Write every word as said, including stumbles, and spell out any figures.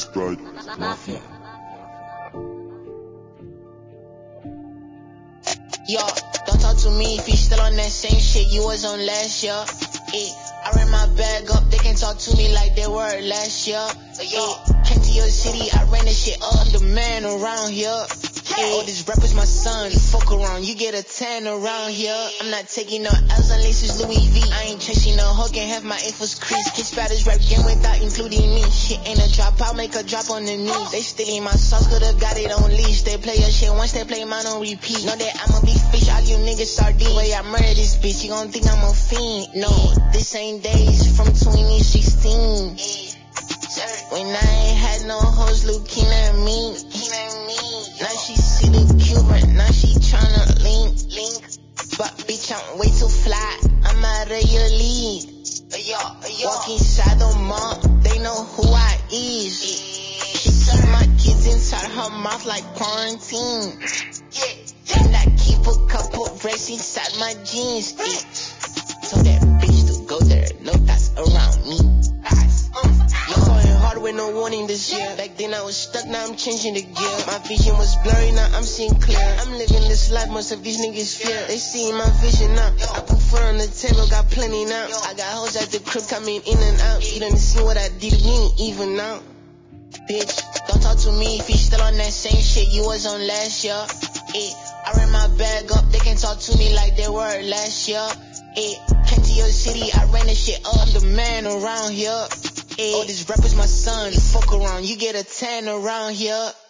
Strike Mafia. Yo, don't talk to me if you still on that same shit you was on last year. Eh, I ran my bag up, they can't talk to me like they were last year. Yo, came to your city, I ran this shit up, I'm the man around here. Oh, this rapper's my son, you fuck around, you get a tan around here. I'm not taking no L's unless it's Louis V. I ain't chasing no hoe, can't have my infos crease. Kiss batters rap game without including me. Shit ain't a drop, I'll make a drop on the knees. They stealing my sauce, could've got it on leash. They play your shit once, they play mine on repeat. Know that I'm a big fish, all you niggas sardines. Way I murder this bitch, you gon' think I'm a fiend. No, this ain't days from twenty sixteen. When I ain't had no hoes looking at me. Now she see the Cuban, now she tryna link, link. But bitch, I'm way too fly, I'm out of your league. Walk inside the mall, they know who I is. She keep my kids inside her mouth like quarantine. And I keep a couple braids inside my jeans. So that bitch to go there, no thoughts around me. No going hard with no warning this year. Back then I was stuck, now I'm changing the gear. My vision was blurry, now I'm seeing clear. I'm living this life, most of these niggas fear. They see my vision now. I put food on the table, got plenty now. I got hoes at the crib coming in and out. You done seen what I did, we ain't even now. Bitch, don't talk to me if you still on that same shit you was on last year. Eh, I ran my bag up, they can't talk to me like they were last year. Eh, came to your city, I ran this shit up, I'm the man around here. Oh, this rapper's my son, you fuck around, you get a tan around here.